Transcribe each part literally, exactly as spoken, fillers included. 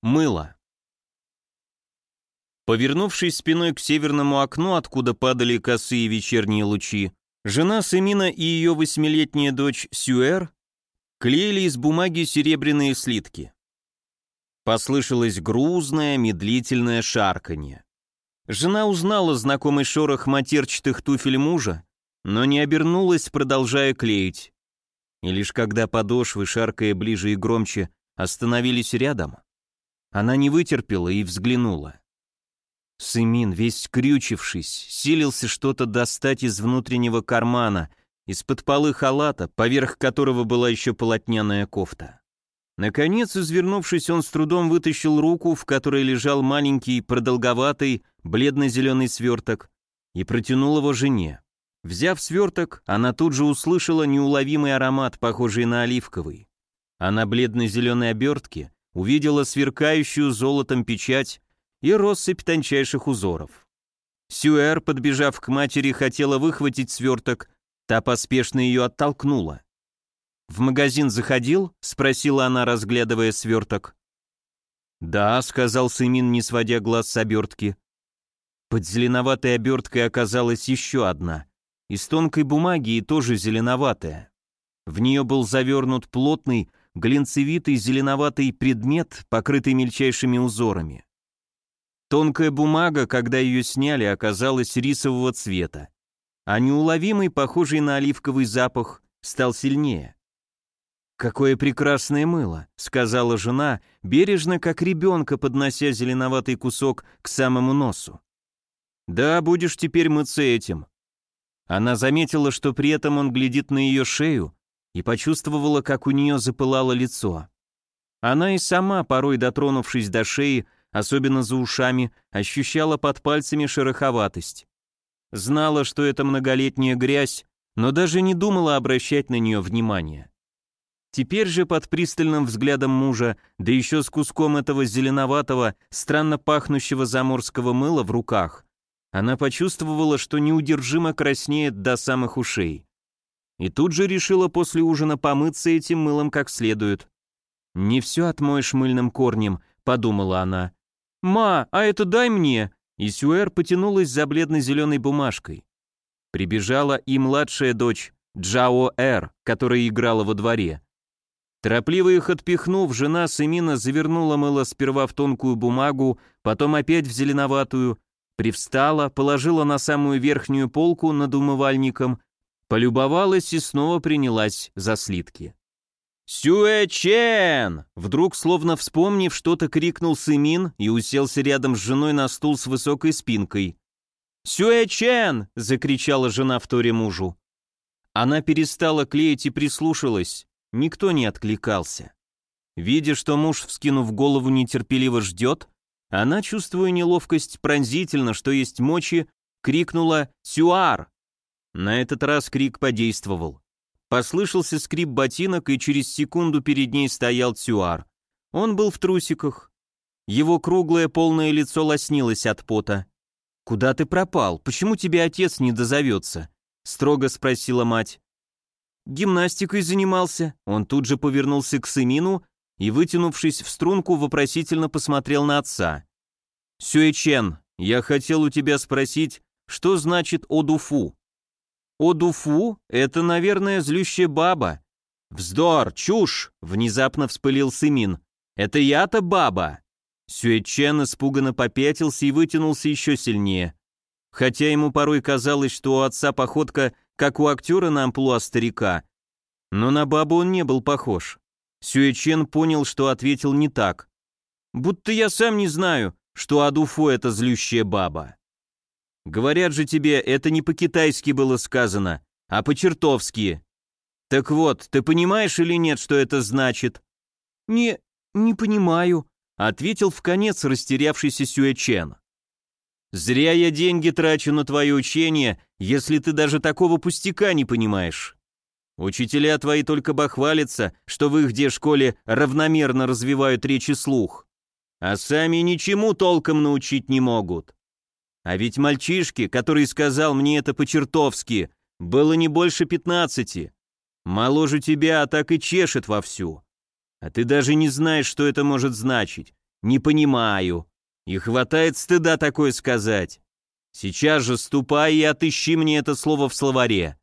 Мыло. Повернувшись спиной к северному окну, откуда падали косые вечерние лучи, жена Семина и ее восьмилетняя дочь Сюэр клеили из бумаги серебряные слитки. Послышалось грузное, медлительное шарканье. Жена узнала знакомый шорох матерчатых туфель мужа, но не обернулась, продолжая клеить. И лишь когда подошвы, шаркая ближе и громче, остановились рядом, она не вытерпела и взглянула. Семин, весь скрючившись, силился что-то достать из внутреннего кармана, из-под полы халата, поверх которого была еще полотняная кофта. Наконец, извернувшись, он с трудом вытащил руку, в которой лежал маленький, продолговатый, бледно-зеленый сверток, и протянул его жене. Взяв сверток, она тут же услышала неуловимый аромат, похожий на оливковый. А на бледно-зеленой обертке увидела сверкающую золотом печать и россыпь тончайших узоров. Сюэр, подбежав к матери, хотела выхватить сверток, та поспешно ее оттолкнула. «В магазин заходил?» — спросила она, разглядывая сверток. «Да», — сказал Семин, не сводя глаз с обертки. Под зеленоватой оберткой оказалась еще одна, из тонкой бумаги и тоже зеленоватая. В нее был завернут плотный, глинцевитый зеленоватый предмет, покрытый мельчайшими узорами. Тонкая бумага, когда ее сняли, оказалась рисового цвета, а неуловимый, похожий на оливковый запах, стал сильнее. «Какое прекрасное мыло», — сказала жена, бережно, как ребенка, поднося зеленоватый кусок к самому носу. «Да, будешь теперь мыться этим». Она заметила, что при этом он глядит на ее шею, и почувствовала, как у нее запылало лицо. Она и сама, порой дотронувшись до шеи, особенно за ушами, ощущала под пальцами шероховатость. Знала, что это многолетняя грязь, но даже не думала обращать на нее внимание. Теперь же под пристальным взглядом мужа, да еще с куском этого зеленоватого, странно пахнущего заморского мыла в руках, она почувствовала, что неудержимо краснеет до самых ушей. И тут же решила после ужина помыться этим мылом как следует. «Не все отмоешь мыльным корнем», — подумала она. «Ма, а это дай мне!» И Сюэр потянулась за бледно-зеленой бумажкой. Прибежала и младшая дочь, Джао-Эр, которая играла во дворе. Торопливо их отпихнув, жена Семина завернула мыло сперва в тонкую бумагу, потом опять в зеленоватую, привстала, положила на самую верхнюю полку над умывальником, полюбовалась и снова принялась за слитки. «Сюэ-чен!» Вдруг, словно вспомнив, что-то крикнул Семин и уселся рядом с женой на стул с высокой спинкой. «Сюэ-чен!» — закричала жена вторе мужу. Она перестала клеить и прислушалась. Никто не откликался. Видя, что муж, вскинув голову, нетерпеливо ждет, она, чувствуя неловкость пронзительно, что есть мочи, крикнула «Сюар!». На этот раз крик подействовал. Послышался скрип ботинок, и через секунду перед ней стоял Сюар. Он был в трусиках. Его круглое полное лицо лоснилось от пота. «Куда ты пропал? Почему тебе отец не дозовется?» — строго спросила мать. «Гимнастикой занимался». Он тут же повернулся к Семину и, вытянувшись в струнку, вопросительно посмотрел на отца. «Сюэ-чен, я хотел у тебя спросить, что значит одуфу?» «Одуфу? Это, наверное, злющая баба». «Вздор, чушь!» — внезапно вспылил Семин. «Это я-то баба!» Сюэ-чен испуганно попятился и вытянулся еще сильнее. Хотя ему порой казалось, что у отца походка как у актера на амплуа старика, но на бабу он не был похож. Сюэ-чен понял, что ответил не так. «Будто я сам не знаю, что Адуфу — это злющая баба». «Говорят же тебе, это не по-китайски было сказано, а по-чертовски. Так вот, ты понимаешь или нет, что это значит?» «Не, не понимаю», — ответил вконец растерявшийся Сюэ-чен. «Зря я деньги трачу на твое учение, если ты даже такого пустяка не понимаешь. Учителя твои только бахвалятся, что в их де школе равномерно развивают речь и слух, а сами ничему толком научить не могут. А ведь мальчишке, который сказал мне это по-чертовски, было не больше пятнадцати. Моложе тебя, а так и чешет вовсю. А ты даже не знаешь, что это может значить. Не понимаю. И хватает стыда такое сказать. Сейчас же ступай и отыщи мне это слово в словаре».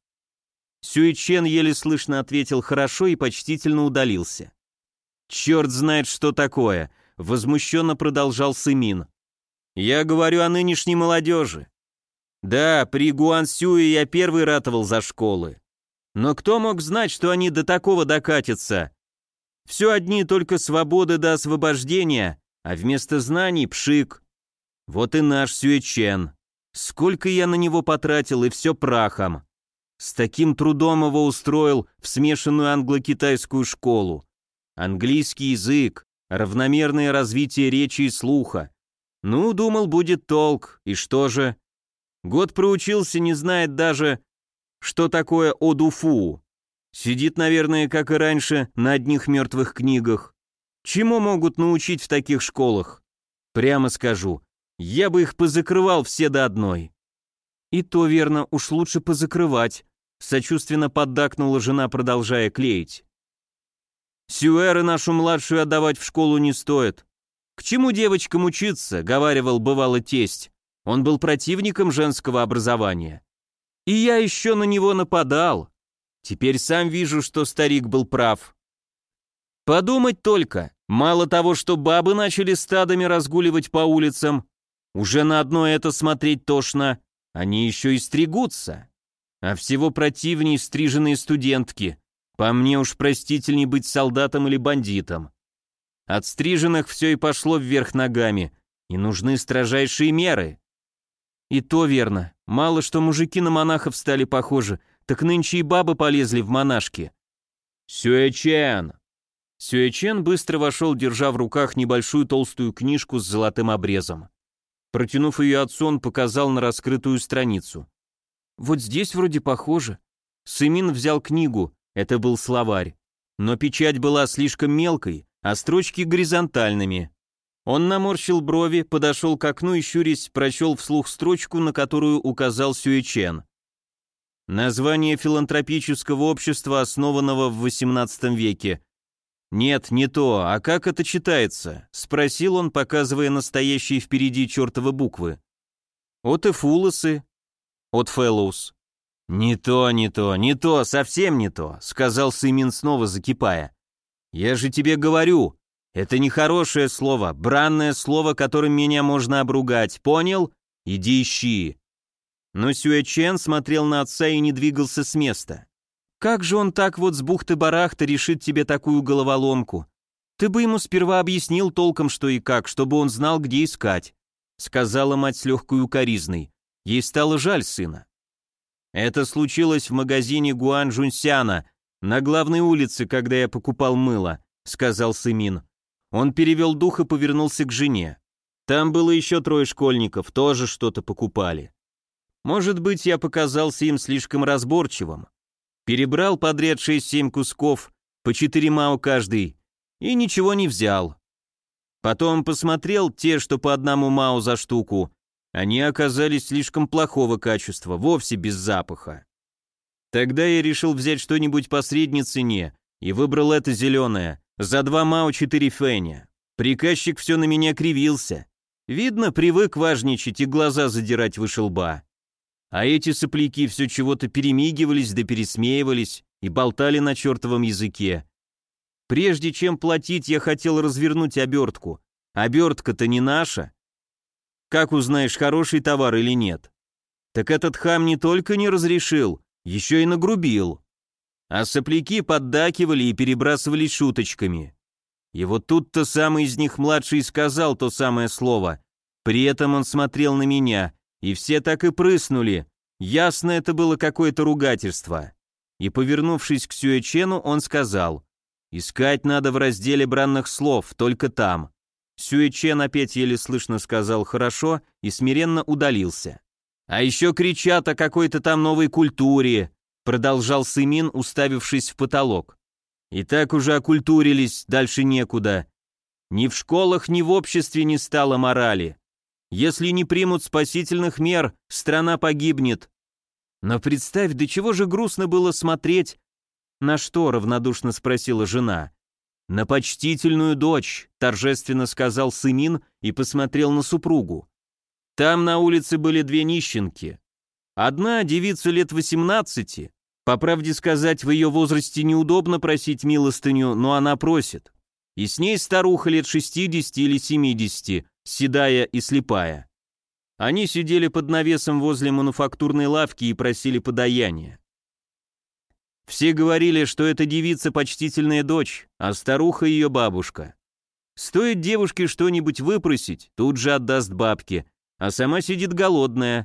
Сюэчен еле слышно ответил «хорошо» и почтительно удалился. «Черт знает, что такое», — возмущенно продолжал Сымин. «Я говорю о нынешней молодежи. Да, при Гуансюе я первый ратовал за школы. Но кто мог знать, что они до такого докатятся? Все одни только свободы до освобождения, а вместо знаний пшик. Вот и наш Сюэчен. Сколько я на него потратил, и все прахом. С таким трудом его устроил в смешанную англо-китайскую школу. Английский язык, равномерное развитие речи и слуха. Ну, думал, будет толк, и что же? Год проучился, не знает даже, что такое одуфу. Сидит, наверное, как и раньше, на одних мертвых книгах. Чему могут научить в таких школах? Прямо скажу, я бы их позакрывал все до одной. И то верно, уж лучше позакрывать, сочувственно поддакнула жена, продолжая клеить. Сюэр и нашу младшую отдавать в школу не стоит. К чему девочкам учиться, говаривал бывало тесть. Он был противником женского образования. И я еще на него нападал. Теперь сам вижу, что старик был прав. Подумать только, мало того, что бабы начали стадами разгуливать по улицам, уже на одно это смотреть тошно, они еще и стригутся. А всего противней стриженные студентки. По мне уж простительней быть солдатом или бандитом. От стриженных все и пошло вверх ногами, и нужны строжайшие меры. И то верно, мало что мужики на монахов стали похожи, так нынче и бабы полезли в монашки. Сюэчен! Сюэчен быстро вошел, держа в руках небольшую толстую книжку с золотым обрезом. Протянув ее отцу, он показал на раскрытую страницу. Вот здесь вроде похоже. Сымин взял книгу, это был словарь. Но печать была слишком мелкой, а строчки горизонтальными. Он наморщил брови, подошел к окну и, щурясь, прочел вслух строчку, на которую указал Сюэчен. Название филантропического общества, основанного в восемнадцатом веке. «Нет, не то, а как это читается?» — спросил он, показывая настоящие впереди чертовы буквы. «От Эфулосы, от Фэллоус». «Не то, не то, не то, совсем не то», — сказал Сымин, снова закипая. «Я же тебе говорю, это нехорошее слово, бранное слово, которым меня можно обругать, понял? Иди ищи». Но Сюэчен смотрел на отца и не двигался с места. «Как же он так вот с бухты-барахты решит тебе такую головоломку? Ты бы ему сперва объяснил толком, что и как, чтобы он знал, где искать», — сказала мать с легкой укоризной. Ей стало жаль сына. «Это случилось в магазине Гуан Жунсяна, на главной улице, когда я покупал мыло», — сказал Сымин. Он перевел дух и повернулся к жене. «Там было еще трое школьников, тоже что-то покупали. Может быть, я показался им слишком разборчивым. Перебрал подряд шесть-семь кусков, по четыре мао каждый, и ничего не взял. Потом посмотрел те, что по одному мао за штуку. Они оказались слишком плохого качества, вовсе без запаха. Тогда я решил взять что-нибудь по средней цене и выбрал это зеленое, за два мао четыре фэня. Приказчик все на меня кривился. Видно, привык важничать и глаза задирать выше лба. А эти сопляки все чего-то перемигивались да пересмеивались и болтали на чертовом языке. Прежде чем платить, я хотел развернуть обертку. Обертка-то не наша. Как узнаешь, хороший товар или нет? Так этот хам не только не разрешил, еще и нагрубил. А сопляки поддакивали и перебрасывались шуточками. И вот тут-то самый из них младший сказал то самое слово. При этом он смотрел на меня, и все так и прыснули. Ясно, это было какое-то ругательство. И, повернувшись к Сюэчену, он сказал: «Искать надо в разделе бранных слов, только там». Сюэчен опять еле слышно сказал «хорошо» и смиренно удалился. «А еще кричат о какой-то там новой культуре», продолжал Сымин, уставившись в потолок. «И так уже окультурились, дальше некуда. Ни в школах, ни в обществе не стало морали. Если не примут спасительных мер, страна погибнет». Но представь, до чего же грустно было смотреть. «На что?» — равнодушно спросила жена. «На почтительную дочь», — торжественно сказал Сымин и посмотрел на супругу. Там на улице были две нищенки. Одна девица лет восемнадцати. По правде сказать, в ее возрасте неудобно просить милостыню, но она просит. И с ней старуха лет шестидесяти или семидесяти, седая и слепая. Они сидели под навесом возле мануфактурной лавки и просили подаяния. Все говорили, что эта девица почтительная дочь, а старуха ее бабушка. Стоит девушке что-нибудь выпросить, тут же отдаст бабке, а сама сидит голодная.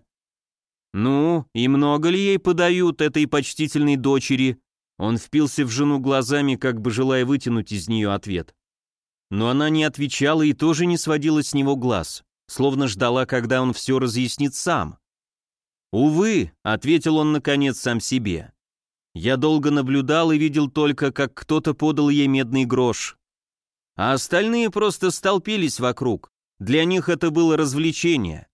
Ну, и много ли ей подают этой почтительной дочери? Он впился в жену глазами, как бы желая вытянуть из нее ответ. Но она не отвечала и тоже не сводила с него глаз, словно ждала, когда он все разъяснит сам. «Увы», — ответил он наконец сам себе. «Я долго наблюдал и видел только, как кто-то подал ей медный грош. А остальные просто столпились вокруг. Для них это было развлечение.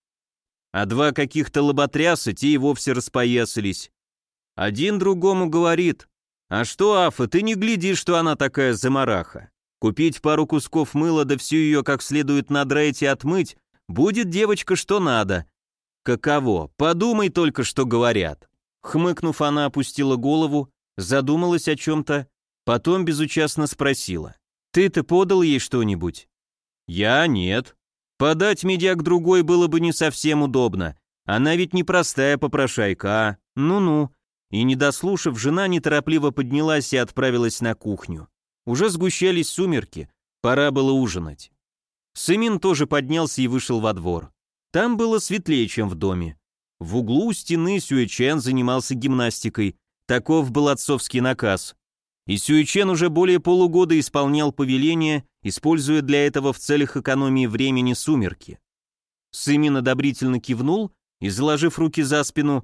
А два каких-то лоботряса, те и вовсе распоясались. Один другому говорит: «А что, Афа, ты не гляди, что она такая замараха. Купить пару кусков мыла, да всю ее как следует надраить и отмыть, будет девочка что надо». Каково? Подумай только, что говорят. Хмыкнув, она опустила голову, задумалась о чем-то, потом безучастно спросила: «Ты-то подал ей что-нибудь?» «Я нет. Подать медяк другой было бы не совсем удобно. Она ведь не простая попрошайка, а? Ну-ну». И не дослушав, жена неторопливо поднялась и отправилась на кухню. Уже сгущались сумерки, пора было ужинать. Сымин тоже поднялся и вышел во двор. Там было светлее, чем в доме. В углу у стены Сюэчен занимался гимнастикой, таков был отцовский наказ. И Сюэчен уже более полугода исполнял повеление, используя для этого в целях экономии времени сумерки. Сымин одобрительно кивнул и, заложив руки за спину,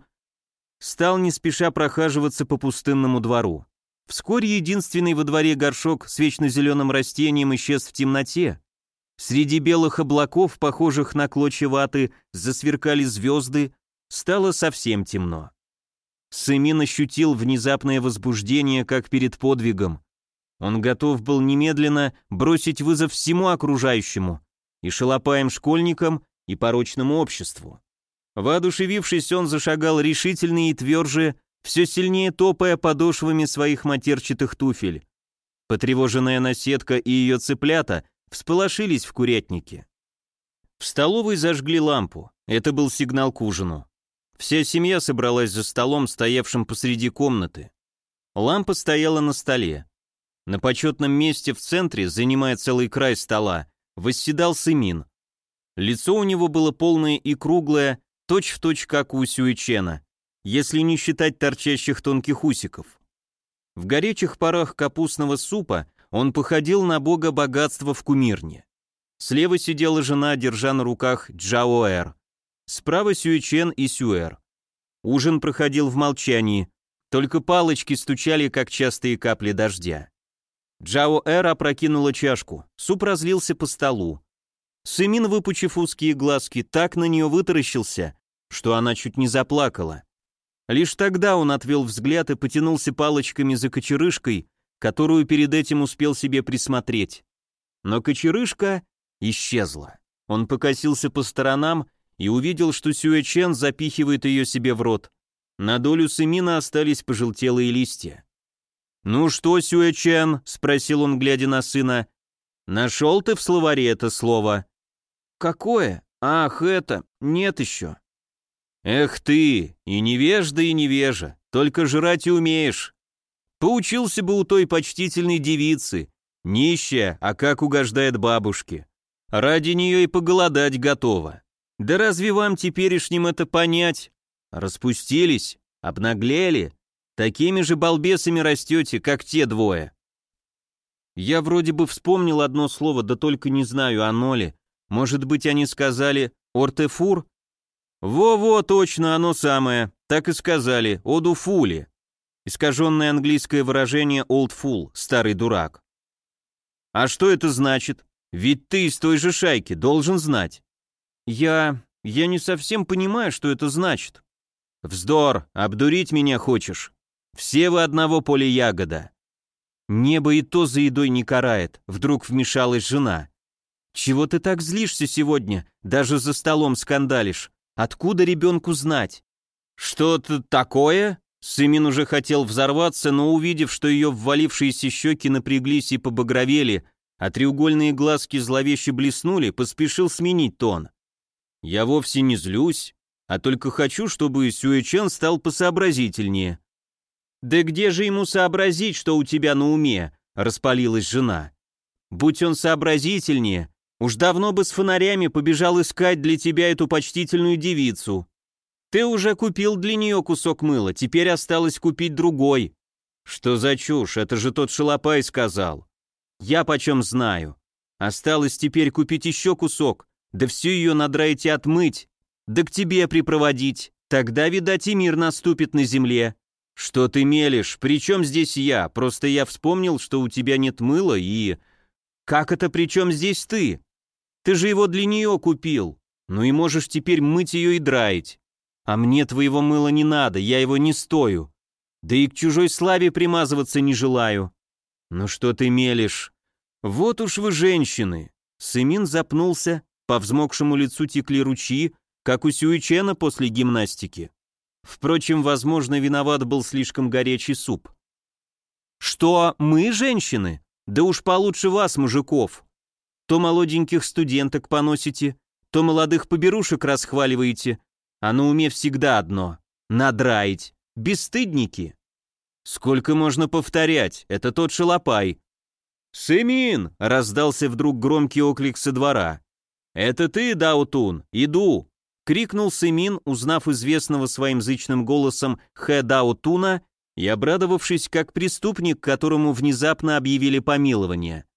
стал не спеша прохаживаться по пустынному двору. Вскоре единственный во дворе горшок с вечно зеленым растением исчез в темноте. Среди белых облаков, похожих на клочья ваты, засверкали звезды, стало совсем темно. Сымин ощутил внезапное возбуждение, как перед подвигом. Он готов был немедленно бросить вызов всему окружающему, и шалопаям школьникам, и порочному обществу. Воодушевившись, он зашагал решительнее и тверже, все сильнее топая подошвами своих матерчатых туфель. Потревоженная наседка и ее цыплята всполошились в курятнике. В столовой зажгли лампу, это был сигнал к ужину. Вся семья собралась за столом, стоявшим посреди комнаты. Лампа стояла на столе. На почетном месте в центре, занимая целый край стола, восседал Сымин. Лицо у него было полное и круглое, точь-в-точь как у Сюэчена, если не считать торчащих тонких усиков. В горячих парах капустного супа он походил на бога богатства в кумирне. Слева сидела жена, держа на руках Джаоэр. Справа Сюэчен и Сюэр. Ужин проходил в молчании, только палочки стучали, как частые капли дождя. Джаоэр опрокинула чашку, суп разлился по столу. Сымин, выпучив узкие глазки, так на нее вытаращился, что она чуть не заплакала. Лишь тогда он отвел взгляд и потянулся палочками за кочерышкой, которую перед этим успел себе присмотреть. Но кочерышка исчезла. Он покосился по сторонам и увидел, что Сюэчен запихивает ее себе в рот. На долю Сымина остались пожелтелые листья. «Ну что, Сюэчен?» — спросил он, глядя на сына. «Нашел ты в словаре это слово?» «Какое? Ах, это, нет еще». «Эх ты, и невежда, и невежа, только жрать и умеешь. Поучился бы у той почтительной девицы, нищая, а как угождает бабушке. Ради нее и поголодать готова. Да разве вам теперешним это понять? Распустились, обнаглели, такими же балбесами растете, как те двое». Я вроде бы вспомнил одно слово, да только не знаю, оно ли. Может быть, они сказали «ортефур»? Во-во, точно, оно самое. Так и сказали, «одуфули». Искаженное английское выражение «old fool», старый дурак. А что это значит? Ведь ты из той же шайки, должен знать. Я... я не совсем понимаю, что это значит. Вздор, обдурить меня хочешь. Все вы одного поля ягода. Небо и то за едой не карает, вдруг вмешалась жена. Чего ты так злишься сегодня, даже за столом скандалишь? Откуда ребенку знать? Что-то такое? Сымин уже хотел взорваться, но увидев, что ее ввалившиеся щеки напряглись и побагровели, а треугольные глазки зловеще блеснули, поспешил сменить тон. Я вовсе не злюсь, а только хочу, чтобы Сюэчэн стал посообразительнее. «Да где же ему сообразить, что у тебя на уме?» — распалилась жена. «Будь он сообразительнее, уж давно бы с фонарями побежал искать для тебя эту почтительную девицу. Ты уже купил для нее кусок мыла, теперь осталось купить другой». «Что за чушь? Это же тот шалопай сказал». «Я почем знаю. Осталось теперь купить еще кусок, да всю ее надраить и отмыть, да к тебе припроводить. Тогда, видать, и мир наступит на земле». «Что ты мелешь? При чем здесь я? Просто я вспомнил, что у тебя нет мыла и...» «Как это при чем здесь ты? Ты же его для нее купил. Ну и можешь теперь мыть ее и драить. А мне твоего мыла не надо, я его не стою. Да и к чужой славе примазываться не желаю». «Ну что ты мелешь? Вот уж вы женщины!» Сымин запнулся, по взмокшему лицу текли ручьи, как у Сюэчэна после гимнастики. Впрочем, возможно, виноват был слишком горячий суп. «Что, мы женщины? Да уж получше вас, мужиков. То молоденьких студенток поносите, то молодых поберушек расхваливаете, а на уме всегда одно — надраить. Бесстыдники!» «Сколько можно повторять? Это тот шалопай». «Сымин!» — раздался вдруг громкий оклик со двора. «Это ты, Даотун? Иду!» — крикнул Сымин, узнав известного своим зычным голосом Хэ Даотуна и обрадовавшись как преступник, которому внезапно объявили помилование.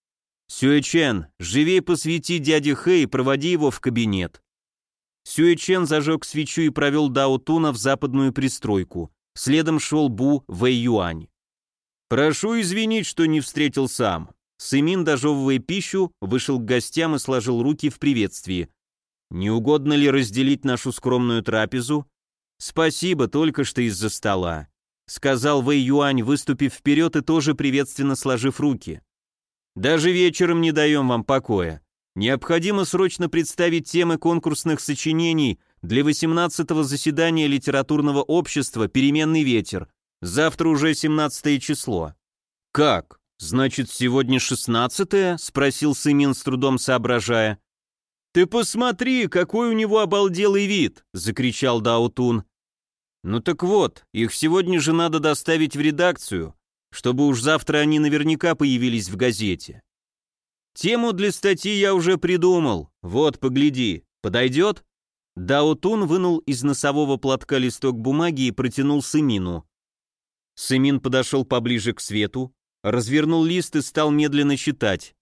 «Сюэчэн, живей посвяти дяде Хэ и проводи его в кабинет». Сюэчэн зажег свечу и провел Даотуна в западную пристройку. Следом шел Бу Вэйюань. «Прошу извинить, что не встретил сам». Сымин, дожевывая пищу, вышел к гостям и сложил руки в приветствии. «Не угодно ли разделить нашу скромную трапезу?» «Спасибо, только что из-за стола», — сказал Вэй Юань, выступив вперед и тоже приветственно сложив руки. «Даже вечером не даем вам покоя. Необходимо срочно представить темы конкурсных сочинений для восемнадцатого заседания литературного общества «Переменный ветер». Завтра уже семнадцатое число». «Как? Значит, сегодня шестнадцатое?» — спросил Сымин, с трудом соображая. «Ты посмотри, какой у него обалделый вид!» — закричал Даотун. «Ну так вот, их сегодня же надо доставить в редакцию, чтобы уж завтра они наверняка появились в газете. Тему для статьи я уже придумал, вот, погляди, подойдет?» Даотун вынул из носового платка листок бумаги и протянул Сымину. Сымин подошел поближе к свету, развернул лист и стал медленно читать.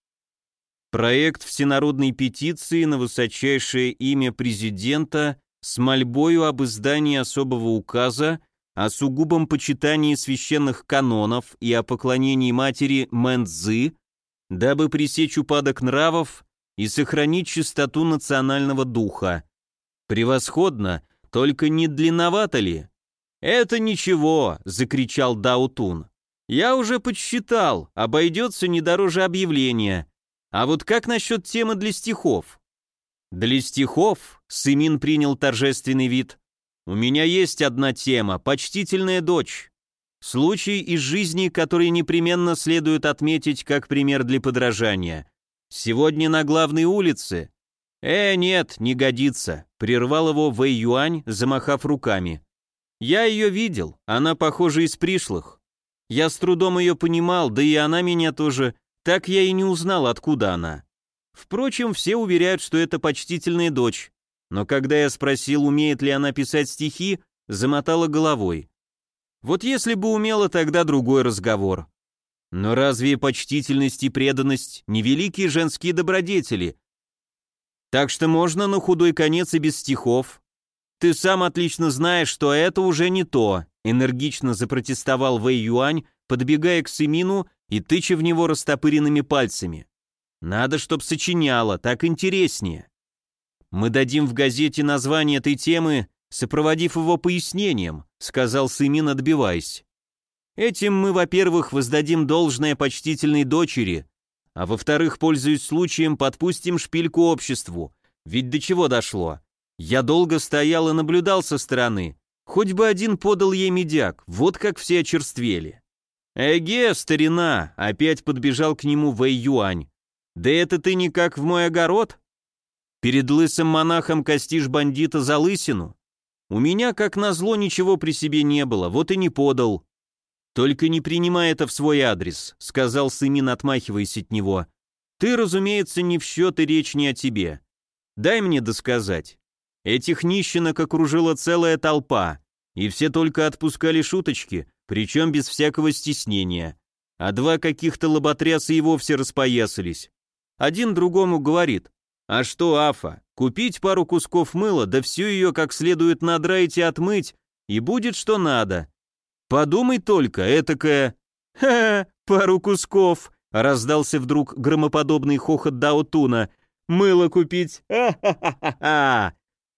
Проект всенародной петиции на высочайшее имя президента с мольбою об издании особого указа о сугубом почитании священных канонов и о поклонении матери Мэнцзы, дабы пресечь упадок нравов и сохранить чистоту национального духа. Превосходно, только не длинновато ли? «Это ничего», — закричал Даотун. «Я уже подсчитал, обойдется не дороже объявления. А вот как насчет темы для стихов?» «Для стихов?» — Сымин принял торжественный вид. «У меня есть одна тема — почтительная дочь. Случай из жизни, который непременно следует отметить как пример для подражания. Сегодня на главной улице...» «Э, нет, не годится», — прервал его Вэй Юань, замахав руками. «Я ее видел, она, похожа, из пришлых. Я с трудом ее понимал, да и она меня тоже, так я и не узнал, откуда она. Впрочем, все уверяют, что это почтительная дочь, но когда я спросил, умеет ли она писать стихи, замотала головой. Вот если бы умела, тогда другой разговор. Но разве почтительность и преданность не великие женские добродетели? Так что можно на худой конец и без стихов. Ты сам отлично знаешь, что это уже не то», — энергично запротестовал Вэй Юань, подбегая к Сымину и тыча в него растопыренными пальцами. «Надо, чтоб сочиняло, так интереснее. Мы дадим в газете название этой темы, сопроводив его пояснением», — сказал Сымин, отбиваясь. Этим мы, во-первых, воздадим должное почтительной дочери, а во-вторых, пользуясь случаем, подпустим шпильку обществу. Ведь до чего дошло? Я долго стоял и наблюдал со стороны. Хоть бы один подал ей медяк, вот как все очерствели. «Эге, старина!» — опять подбежал к нему Вэй Юань. «Да это ты никак в мой огород? Перед лысым монахом костишь бандита за лысину? У меня, как назло, ничего при себе не было, вот и не подал». «Только не принимай это в свой адрес», — сказал Сымин, отмахиваясь от него. «Ты, разумеется, не в счет и речь не о тебе. Дай мне досказать. Этих нищенок окружила целая толпа, и все только отпускали шуточки, причем без всякого стеснения. А два каких-то лоботряса и вовсе распоясались. Один другому говорит: «А что, Афа, купить пару кусков мыла, да всю ее как следует надраить и отмыть, и будет что надо». Подумай только, этакая... «Ха-ха, пару кусков!» — раздался вдруг громоподобный хохот Даотуна. «Мыло купить! Ха-ха-ха-ха!»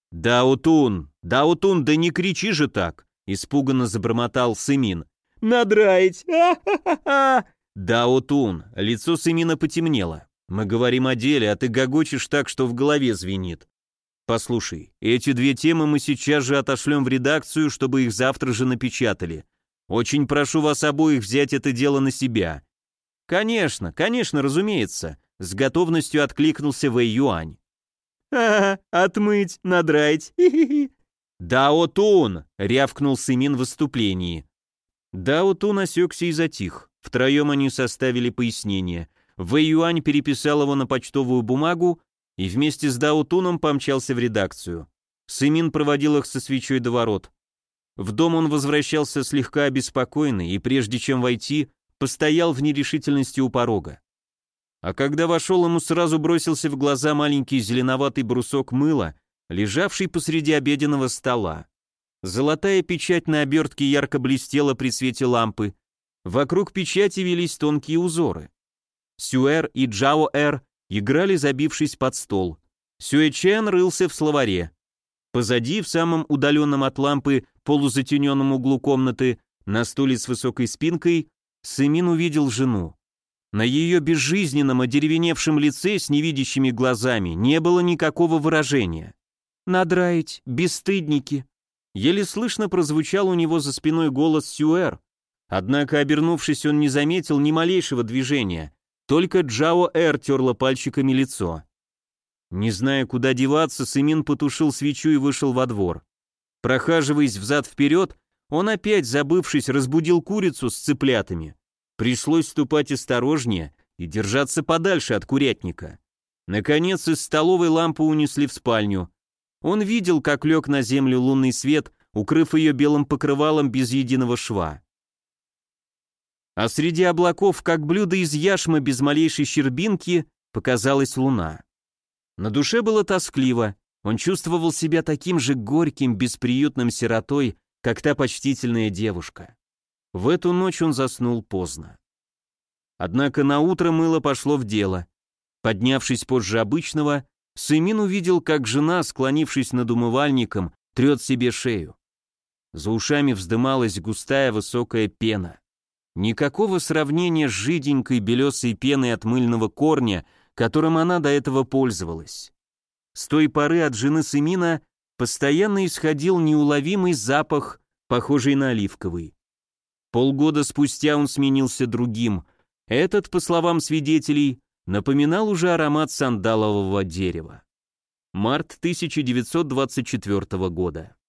«Даотун, Даотун, да не кричи же так!» — испуганно забормотал Сымин. «Надраить! Ха-ха-ха-ха!» «Даотун!» — лицо Сымина потемнело. «Мы говорим о деле, а ты гогочешь так, что в голове звенит. Послушай, эти две темы мы сейчас же отошлем в редакцию, чтобы их завтра же напечатали. Очень прошу вас обоих взять это дело на себя». «Конечно, конечно, разумеется», — с готовностью откликнулся Вэй Юань. «Ага, отмыть, надраить, хи-хи-хи». «Даотун!» — рявкнул Сымин в выступлении. Даотун осекся и затих. Втроем они составили пояснение. Вэй Юань переписал его на почтовую бумагу и вместе с Даотуном помчался в редакцию. Сымин проводил их со свечой до ворот. В дом он возвращался слегка обеспокоенный и, прежде чем войти, постоял в нерешительности у порога. А когда вошел, ему сразу бросился в глаза маленький зеленоватый брусок мыла, лежавший посреди обеденного стола. Золотая печать на обертке ярко блестела при свете лампы. Вокруг печати велись тонкие узоры. Сюэр и Джао-эр играли, забившись под стол. Сюэ-чен рылся в словаре. Позади, в самом удаленном от лампы полузатененном углу комнаты, на стуле с высокой спинкой, Сымин увидел жену. На ее безжизненном, одеревеневшем лице с невидящими глазами не было никакого выражения. «Надраить, бесстыдники!» Еле слышно прозвучал у него за спиной голос Сюэр. Однако, обернувшись, он не заметил ни малейшего движения, только Джао-эр терла пальчиками лицо. Не зная, куда деваться, Сымин потушил свечу и вышел во двор. Прохаживаясь взад-вперед, он опять, забывшись, разбудил курицу с цыплятами. Пришлось ступать осторожнее и держаться подальше от курятника. Наконец, из столовой лампу унесли в спальню. Он видел, как лег на землю лунный свет, укрыв ее белым покрывалом без единого шва. А среди облаков, как блюдо из яшмы без малейшей щербинки, показалась луна. На душе было тоскливо, он чувствовал себя таким же горьким, бесприютным сиротой, как та почтительная девушка. В эту ночь он заснул поздно. Однако наутро мыло пошло в дело. Поднявшись позже обычного, Сымин увидел, как жена, склонившись над умывальником, трет себе шею. За ушами вздымалась густая высокая пена. Никакого сравнения с жиденькой белесой пеной от мыльного корня, которым она до этого пользовалась. С той поры от жены Сымина постоянно исходил неуловимый запах, похожий на оливковый. Полгода спустя он сменился другим. Этот, по словам свидетелей, напоминал уже аромат сандалового дерева. Март тысяча девятьсот двадцать четвёртого года.